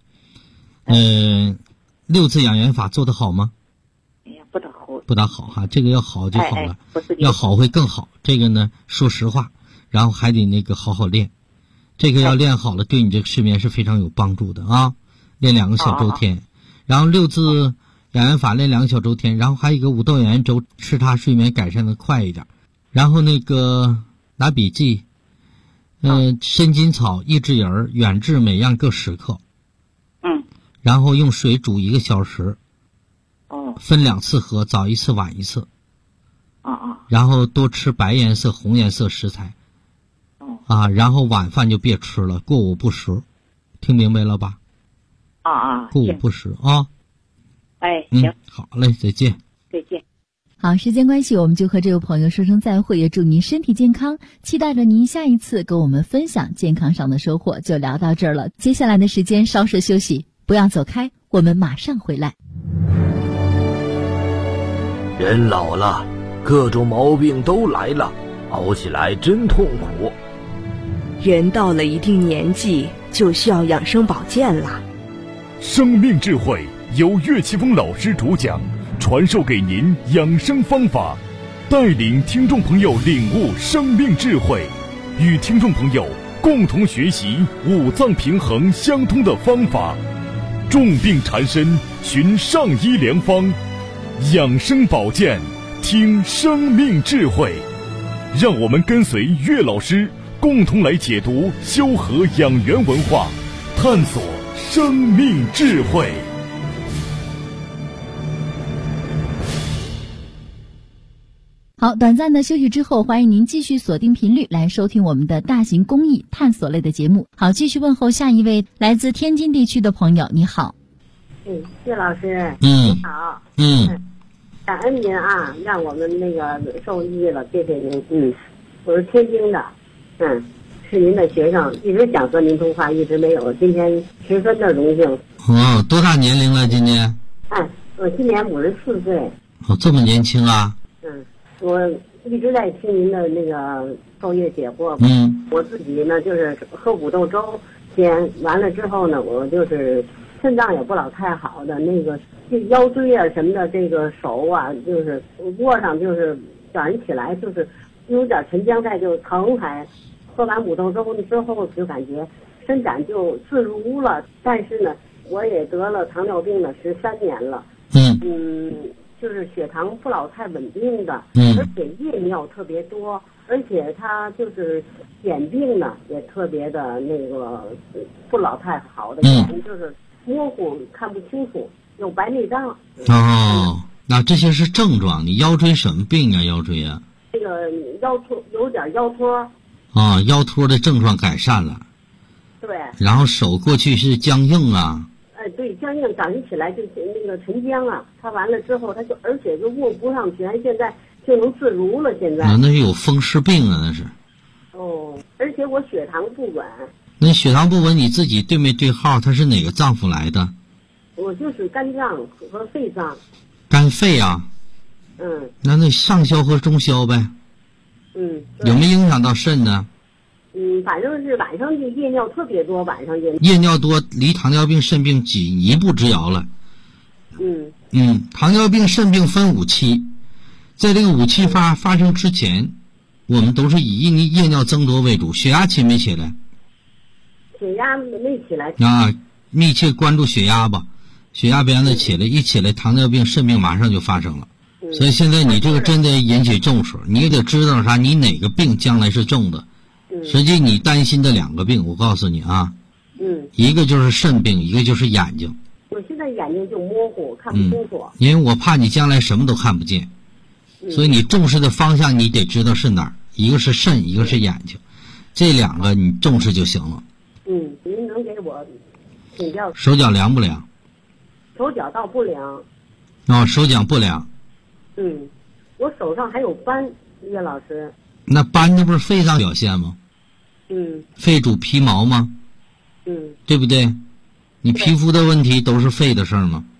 六字养元法做得好吗？ 不大好。 不大好哈，这个要好就好了，要好会更好。这个呢，说实话，然后还得那个好好练。 这个要练好了，对你这个失眠是非常有帮助的啊。练2个小周天，然后6字养元法练2个小周天，然后还有一个5豆养元粥，吃它睡眠改善的快一点。然后那个拿笔记，参金草、益智仁、远志每样各10克。然后用水煮1个小时。分2次喝，早1次晚1次。然后多吃白颜色、红颜色食材。然后晚饭就别吃了，过午不食，听明白了吧？过午不食啊。 行， 好嘞，再见。 再见。 好，时间关系，我们就和这位朋友说声再会，也祝您身体健康，期待着您下一次跟我们分享健康上的收获。就聊到这儿了，接下来的时间稍事休息，不要走开，我们马上回来。 人老了，各种毛病都来了，熬起来真痛苦。 人到了一定年纪，就需要养生保健了。 生命智慧由岳奇峰老师主讲，传授给您养生方法，带领听众朋友领悟生命智慧，与听众朋友共同学习五脏平衡相通的方法。重病缠身，寻上医良方，养生保健，听生命智慧。让我们跟随岳老师共同来解读修和养元文化，探索生命智慧。 好，短暂的休息之后，欢迎您继续锁定频率来收听我们的大型公益探索类的节目。好，继续问候下一位来自天津地区的朋友，你好。 谢老师，你好。感恩您啊，让我们那个受益了，谢谢您。我是天津的，是您的学生，一直想和您通话，一直没有，今天十分的荣幸。 多大年龄了？今年？ 我今年54岁。 这么年轻啊？ 我一直在听您的那个授业解惑。我自己呢就是喝5豆粥先，完了之后呢，我就是肾脏也不老太好的，那个这腰椎啊什么的，这个手啊就是握上就是早上起来就是有点沉僵在就疼，还喝完5豆粥之后就感觉伸展就自如了。但是呢，我也得了糖尿病了13年了。就是血糖不老太稳定的，而且夜尿特别多，而且它就是眼病呢也特别的那个不老太好的，就是模糊看不清楚，有白内障。 那这些是症状。你腰椎什么病啊？腰椎啊？ 这个腰托有点腰托。 腰托的症状改善了。 对。 然后手过去是僵硬啊。 对，僵硬，早上起来就那个沉僵啊，他完了之后，他就而且就握不上拳，现在就能自如了。现在那是有风湿病啊，那是。 而且我血糖不稳。 那血糖不稳，你自己对没对号？它是哪个脏腑来的？ 我就是肝脏和肺脏。 肝肺啊？那上消和中消呗。有没有影响到肾呢？ 反正是晚上就夜尿特别多，晚上夜尿多，离糖尿病、肾病仅一步之遥了。糖尿病、肾病分5期，在这个5期发生之前，我们都是以夜尿增多为主。血压起没起来？ 血压没起来。 密切关注血压吧，血压别让它起来，一起来糖尿病、肾病马上就发生了。所以现在你这个真得引起重视，你也得知道啥，你哪个病将来是重的。实际你担心的2个病，我告诉你啊，一个就是肾病，一个就是眼睛。 我现在眼睛就模糊，看不清楚。 因为我怕你将来什么都看不见，所以你重视的方向你得知道是哪儿，一个是肾，一个是眼睛，这2个你重视就行了。 您能给我请教？ 手脚凉不凉？ 手脚倒不凉。 手脚不凉。 我手上还有斑，岳老师。 那斑那不是肺脏表现吗？肺主皮毛吗？对不对？你皮肤的问题都是肺的事儿吗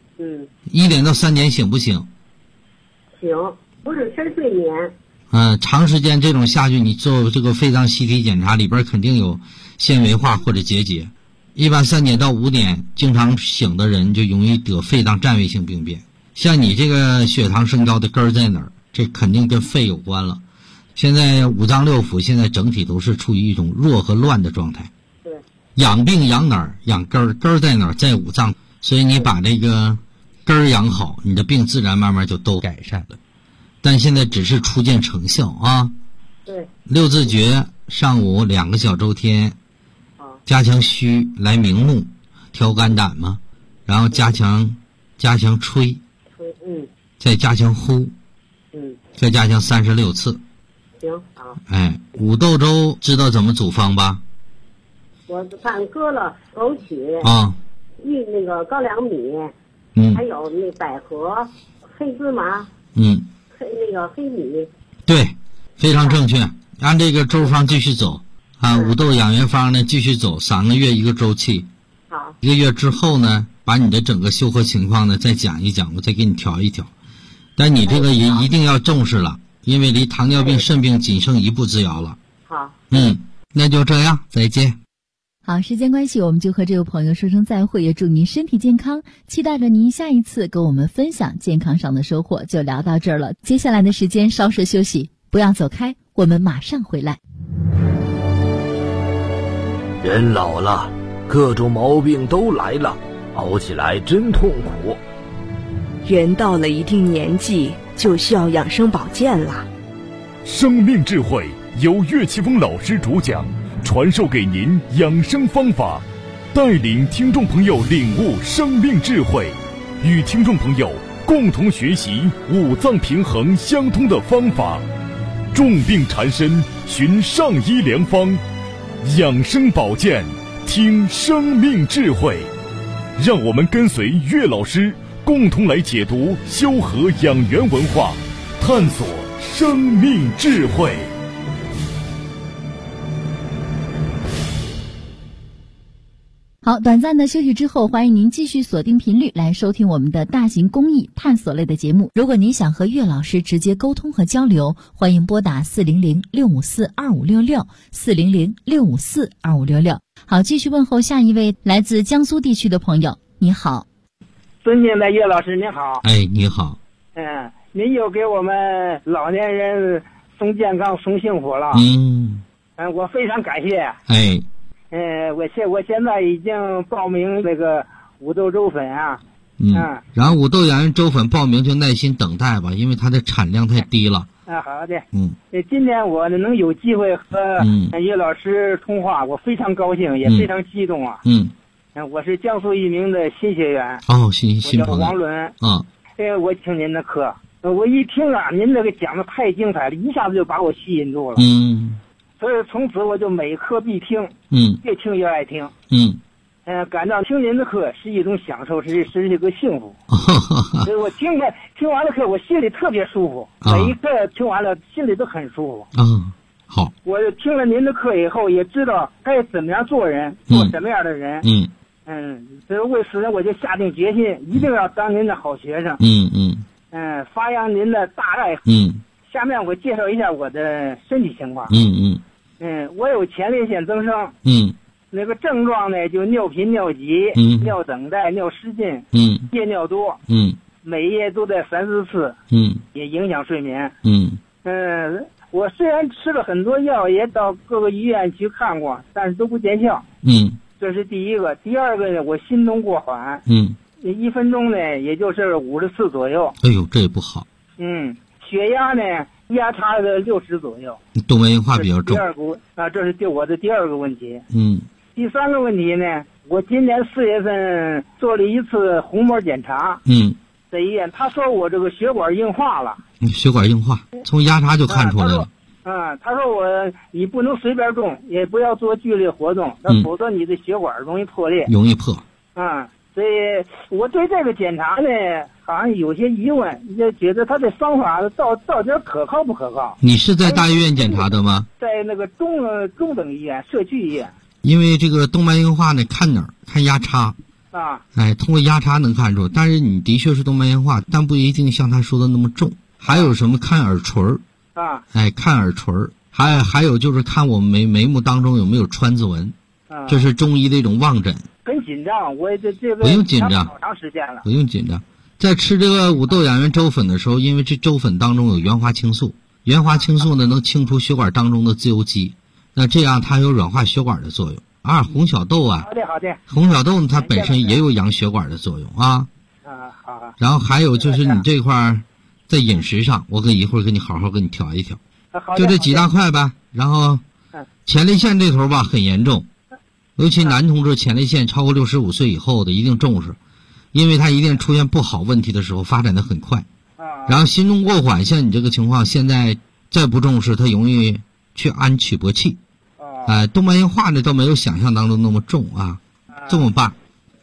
？1年到3年行不行？ 行，不是深睡眠。 长时间这种下去，你做这个肺脏细体检查，里边肯定有纤维化或者结节。一般3年到5年经常醒的人就容易得肺脏占位性病变。像你这个血糖升高的根儿在哪儿？这肯定跟肺有关了。 现在五脏六腑现在整体都是处于一种弱和乱的状态。 对。 养病养哪儿？养根儿，根儿在哪儿？在五脏。所以你把这个根儿养好，你的病自然慢慢就都改善了。但现在只是初见成效啊。 对。 六字诀上午2个小周天，加强虚来明目，调肝胆嘛，然后加强吹，再加强呼，再加强36次。 行啊。 哎，五豆粥知道怎么组方吧？ 我看搁了枸杞啊， 那个高粱米，还有那百合、黑芝麻，那个黑米。 对，非常正确。按这个粥方继续走啊，五豆养元方呢继续走，3个月一个周期。 好。 1个月之后呢，把你的整个休克情况呢再讲一讲，我再给你调一调。但你这个也一定要重视了，因为离糖尿病、肾病仅剩一步之遥了。 好。 那就这样，再见。 好，时间关系，我们就和这位朋友说声再会，也祝您身体健康，期待着您下一次跟我们分享健康上的收获。就聊到这儿了，接下来的时间稍事休息，不要走开，我们马上回来。 人老了，各种毛病都来了，熬起来真痛苦。 人到了一定年纪，就需要养生保健了。 生命智慧由岳奇峰老师主讲，传授给您养生方法，带领听众朋友领悟生命智慧，与听众朋友共同学习五脏平衡相通的方法。重病缠身，寻上医良方，养生保健，听生命智慧。让我们跟随岳老师，共同来解读修和养元文化，探索生命智慧。 好，短暂的休息之后，欢迎您继续锁定频率来收听我们的大型公益探索类的节目。如果您想和岳老师直接沟通和交流，欢迎拨打400-654-2566 400-654-2566。好，继续问候下一位来自江苏地区的朋友。你好， 尊敬的岳老师，您好。 哎，你好。 您又给我们老年人送健康、送幸福了。我非常感谢。我现在已经报名这个五豆粥粉啊。 然后五豆养元粥粉报名就耐心等待吧，因为它的产量太低了。 好的。今天我能有机会和岳老师通话，我非常高兴，也非常激动啊。我是江苏一名的新学员。新朋友。我叫王伦。我听您的课，我一听啊，您这个讲的太精彩了，一下子就把我吸引住了。所以从此我就每课必听。越听越爱听。感到听您的课是一种享受，是一个幸福。所以我听完了课，我心里特别舒服。每一课听完了，心里都很舒服。 好。 我听了您的课以后，也知道该怎么样做人，做什么样的人。所以为此呢，我就下定决心，一定要当您的好学生。发扬您的大爱。下面我介绍一下我的身体情况。我有前列腺增生。那个症状呢，就尿频、尿急、尿等待、尿失禁，夜尿多，每夜都在3-4次，也影响睡眠。我虽然吃了很多药，也到各个医院去看过，但是都不见效。这是第一个。第二个呢，我心动过缓。1分钟呢，也就是50次左右。 哎呦，这也不好。 血压呢，压差的60左右。 动脉硬化比较重。 这是我的第二个问题。第三个问题呢，我今年4月份做了一次虹膜检查。在医院，他说我这个血管硬化了。 血管硬化，从压差就看出来了。 他说你不能随便动，也不要做剧烈活动，否则你的血管容易破裂。 容易破。 所以我对这个检查呢，好像有些疑问，就觉得他的方法到底可靠不可靠？ 你是在大医院检查的吗？ 在那个中等医院、社区医院。 因为这个动脉硬化呢，看哪儿？看压差。通过压差能看出，但是你的确是动脉硬化，但不一定像他说的那么重。还有什么看耳垂儿？看耳垂儿。还有就是看我们眉目当中有没有川字纹。这是中医的一种望诊。 很紧张，我这个不用紧张， 好长时间了。 不用紧张。在吃这个五豆养元粥粉的时候，因为这粥粉当中有原花青素， 原花青素呢能清除血管当中的自由基，那这样它有软化血管的作用。红小豆啊， 好的， 红小豆呢它本身也有养血管的作用啊。 好。 然后还有就是你这块在饮食上，我一会儿给你好好给你调一调，就这几大块呗。然后前列腺这头吧很严重，尤其男同志前列腺超过65岁以后的一定重视，因为它一定出现不好问题的时候发展的很快。然后心动过缓，像你这个情况，现在再不重视，它容易去氨曲泊气。动脉硬化呢倒没有想象当中那么重啊。这么办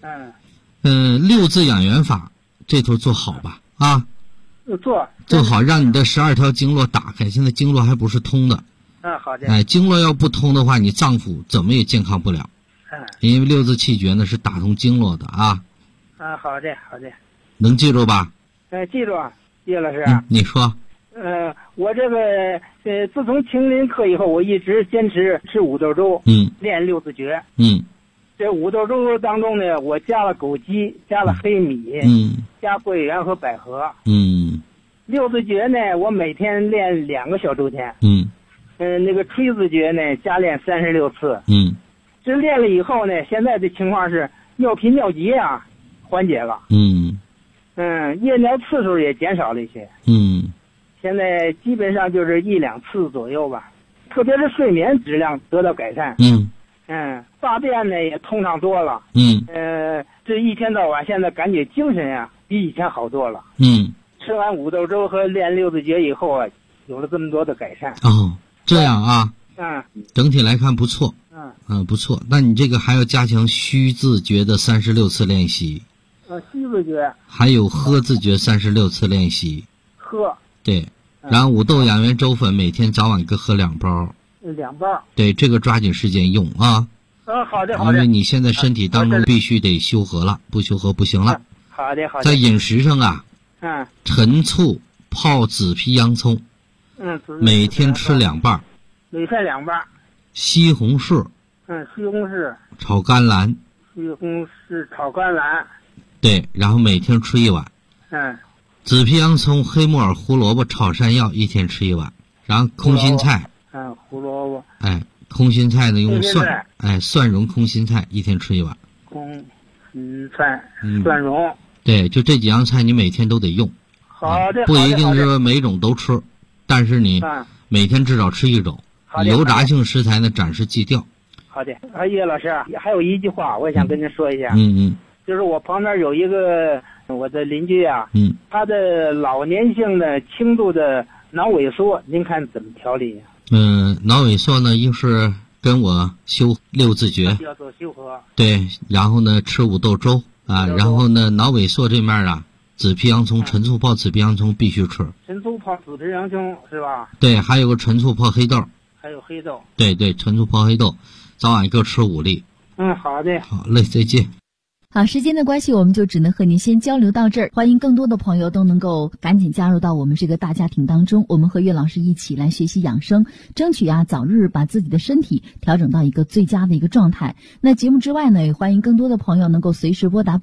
？6字养元法这头做好吧啊。做好，让你的12条经络打开。现在经络还不是通的。 好的。 经络要不通的话，你脏腑怎么也健康不了。因为6字气诀呢是打通经络的啊。 好的。 能记住吧？ 记住。叶老师， 你说。 我这个自从青林课以后，我一直坚持吃五豆粥，练6字诀。这五豆粥当中呢，我加了枸杞，加了黑米，加桂圆和百合。6字诀呢，我每天练2个小周天。那个吹字诀呢，加练36次。这练了以后呢，现在的情况是尿频尿急啊，缓解了。夜尿次数也减少了一些。现在基本上就是1、2次左右吧，特别是睡眠质量得到改善。大便呢也通畅多了。这一天到晚现在感觉精神啊比以前好多了。吃完五豆粥和练6字诀以后啊，有了这么多的改善。 这样啊。整体来看不错。不错。那你这个还要加强虚字诀的36次练习。 虚字诀。 还有喝字诀36次练习。 喝。 对。然后五豆养元粥粉每天早晚各喝2包。 2包。 对，这个抓紧时间用啊。 好的。 因为你现在身体当中必须得修和了，不修和不行了。 好的。 在饮食上啊。陈醋泡紫皮洋葱。每天吃2瓣。 每天2瓣。 西红柿。 西红柿。 炒甘蓝。 西红柿炒甘蓝。 对，然后每天吃1碗。紫皮洋葱、黑木耳、胡萝卜炒山药一天吃1碗。然后空心菜。 胡萝卜。 空心菜呢用蒜，蒜蓉空心菜一天吃1碗。 空心菜、蒜蓉。 对，就这几样菜你每天都得用。 好的。 不一定是每种都吃，但是你每天至少吃1种。油炸性食材呢暂时忌掉。 好的。叶老师，还有一句话我想跟您说一下。就是我旁边有一个我的邻居啊，他的老年性的轻度的脑萎缩，您看怎么调理？ 脑萎缩呢，又是跟我修6字诀， 要做修和。 对，然后呢吃五豆粥啊，然后呢脑萎缩这面啊，紫皮洋葱、陈醋泡紫皮洋葱必须吃。 陈醋泡紫皮洋葱是吧？ 对，还有个陈醋泡黑豆。 还有黑豆。 对，陈醋泡黑豆，早晚各吃5粒。 好的。 好嘞，再见。 好，时间的关系，我们就只能和您先交流到这儿。欢迎更多的朋友都能够赶紧加入到我们这个大家庭当中，我们和岳老师一起来学习养生，争取早日把自己的身体调整到一个最佳的一个状态。那节目之外呢，也欢迎更多的朋友能够随时拨打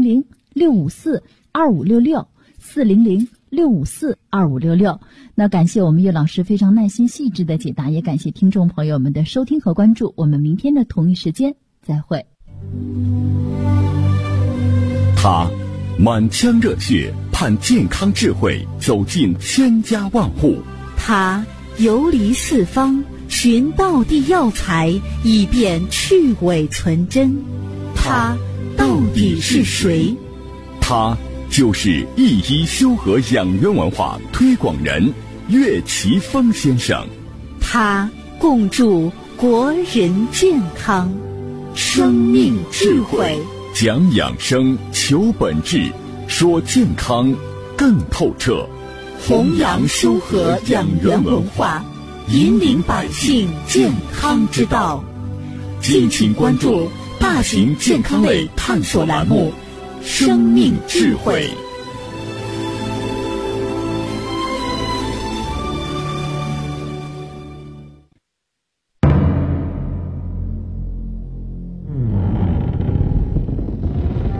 400-654-2566，400-654-2566。那感谢我们岳老师非常耐心细致的解答，也感谢听众朋友们的收听和关注。我们明天的同一时间再会。 他满腔热血盼健康智慧走进千家万户， 他游离四方寻道地药材以便去伪存真，他到底是谁？ 他就是一医修和养元文化推广人岳奇峰先生， 他共筑国人健康生命智慧， 讲养生求本质，说健康更透彻， 弘扬修和养元文化，引领百姓健康之道。敬请关注大型健康类探索栏目《生命智慧》。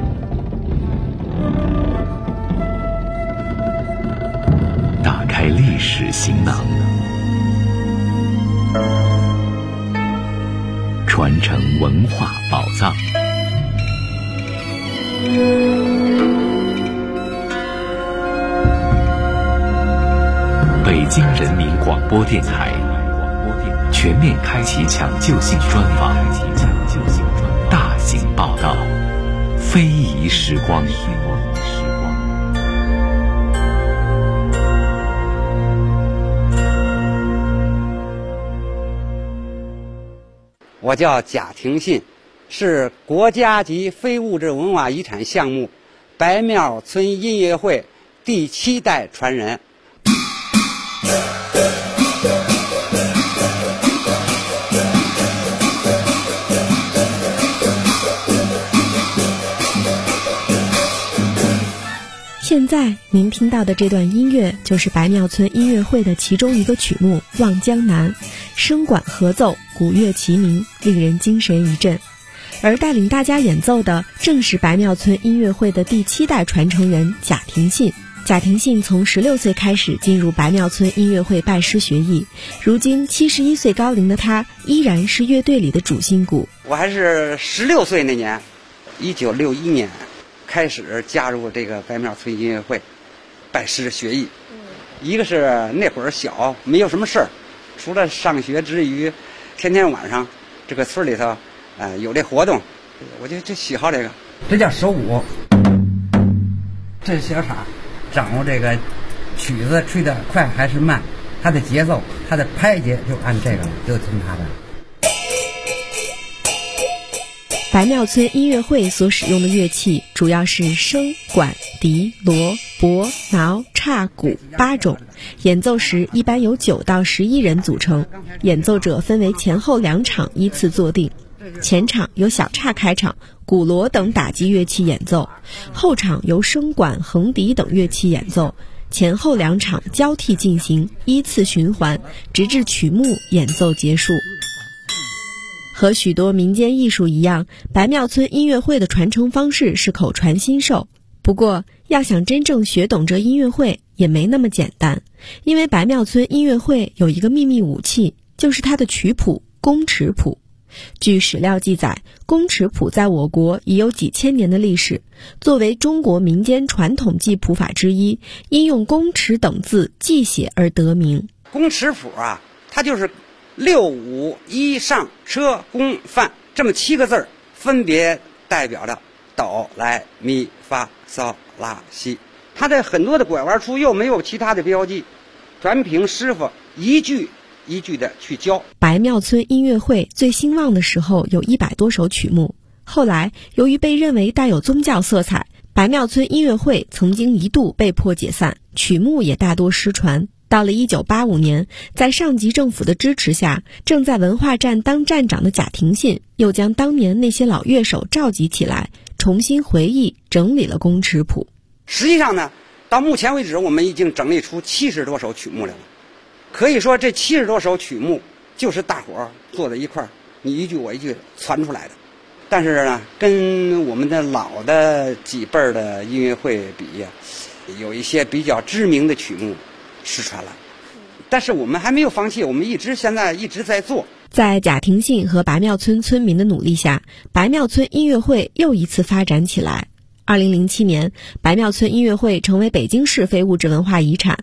打开历历史行囊，传承文化宝藏。北京人民广播电台全面开启抢救性专访，大型报道，非遗时光。 我叫贾廷信，是国家级非物质文化遗产项目白庙村音乐会第7代传人。 现在您听到的这段音乐就是白庙村音乐会的其中一个曲目《望江南》，声管合奏，鼓乐齐鸣，令人精神一振。而带领大家演奏的正是白庙村音乐会的第7代传承人贾廷信。贾廷信从16岁开始进入白庙村音乐会拜师学艺，如今71岁高龄的他依然是乐队里的主心骨。 我还是16岁那年，1961年开始加入这个白庙村音乐会，拜师学艺。一个是那会儿小，没有什么事儿，除了上学之余，天天晚上这个村里头，有这活动，我就喜好这个。这叫手舞，这是小叉，掌握这个曲子吹得快还是慢，它的节奏，它的拍节就按这个，就听它的。 白庙村音乐会所使用的乐器主要是笙、管、笛、锣、钹、挠、叉、鼓8种，演奏时一般由9到11人组成，演奏者分为前后2场依次坐定。前场由小叉开场，鼓锣等打击乐器演奏，后场由笙管、横笛等乐器演奏，前后2场交替进行，依次循环，直至曲目演奏结束。和许多民间艺术一样，白庙村音乐会的传承方式是口传心授。不过，要想真正学懂这音乐会也没那么简单，因为白庙村音乐会有一个秘密武器，就是它的曲谱宫尺谱。据史料记载，宫尺谱在我国已有几千年的历史，作为中国民间传统记谱法之一，因用宫尺等字记写而得名。 宫尺谱啊，它就是6、5、1上车宫范这么7个字儿，分别代表着哆来咪发嗦拉西。它的很多的拐弯处又没有其他的标记，全凭师傅一句一句的去教。 白庙村音乐会最兴旺的时候有100多首曲目，后来由于被认为带有宗教色彩，白庙村音乐会曾经一度被迫解散，曲目也大多失传。到了1985年，在上级政府的支持下，正在文化站当站长的贾廷信又将当年那些老乐手召集起来，重新回忆整理了宫尺谱。 实际上呢，到目前为止我们已经整理出70多首曲目来了。可以说这70多首曲目就是大伙儿坐在一块儿，你一句我一句传出来的。但是呢，跟我们的老的几辈儿的音乐会比呀，有一些比较知名的曲目失传了，但是我们还没有放弃，我们现在一直在做。 在贾廷信和白庙村村民的努力下，白庙村音乐会又一次发展起来。2007年，白庙村音乐会成为北京市非物质文化遗产。